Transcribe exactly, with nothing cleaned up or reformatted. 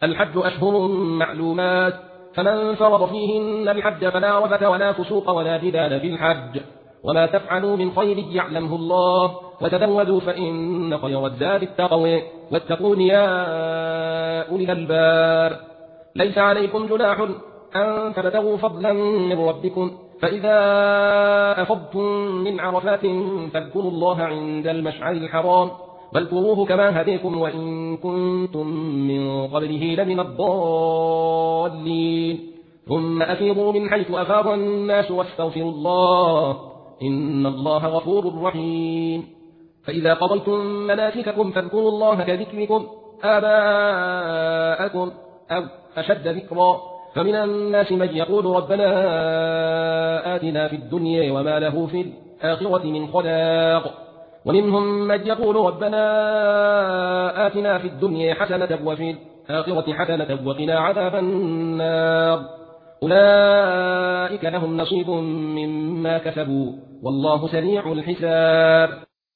الحج أشهر معلومات، فمن فرض فيهن الحج فلا رفث ولا فسوق ولا جدال في الحج، وما تفعلوا من خير يعلمه الله، وتزودوا فإن خير الزاد التقوى، واتقون يا أولي الألباب. ليس عليكم جناح أن تبتغوا فضلا من ربكم، فإذا أفضتم من عرفات فاذكروا الله عند المشعر الحرام، واذكروه كما هديكم وإن كنتم من قبله لمن الضالين. ثم أفيضوا من حيث أفاض الناس واستغفروا الله إن الله غفور رحيم. فإذا قضيتم مناسككم فاذكروا الله كذكركم آباءكم أو أشد ذكرا، فمن الناس من يقول ربنا آتنا في الدنيا وما له في الآخرة من خلاق، ومنهم من يقول ربنا آتنا في الدنيا حسنة وفي الآخرة حسنة وقنا عذاب النار. أولئك لهم نصيب مما كسبوا والله سريع الحساب.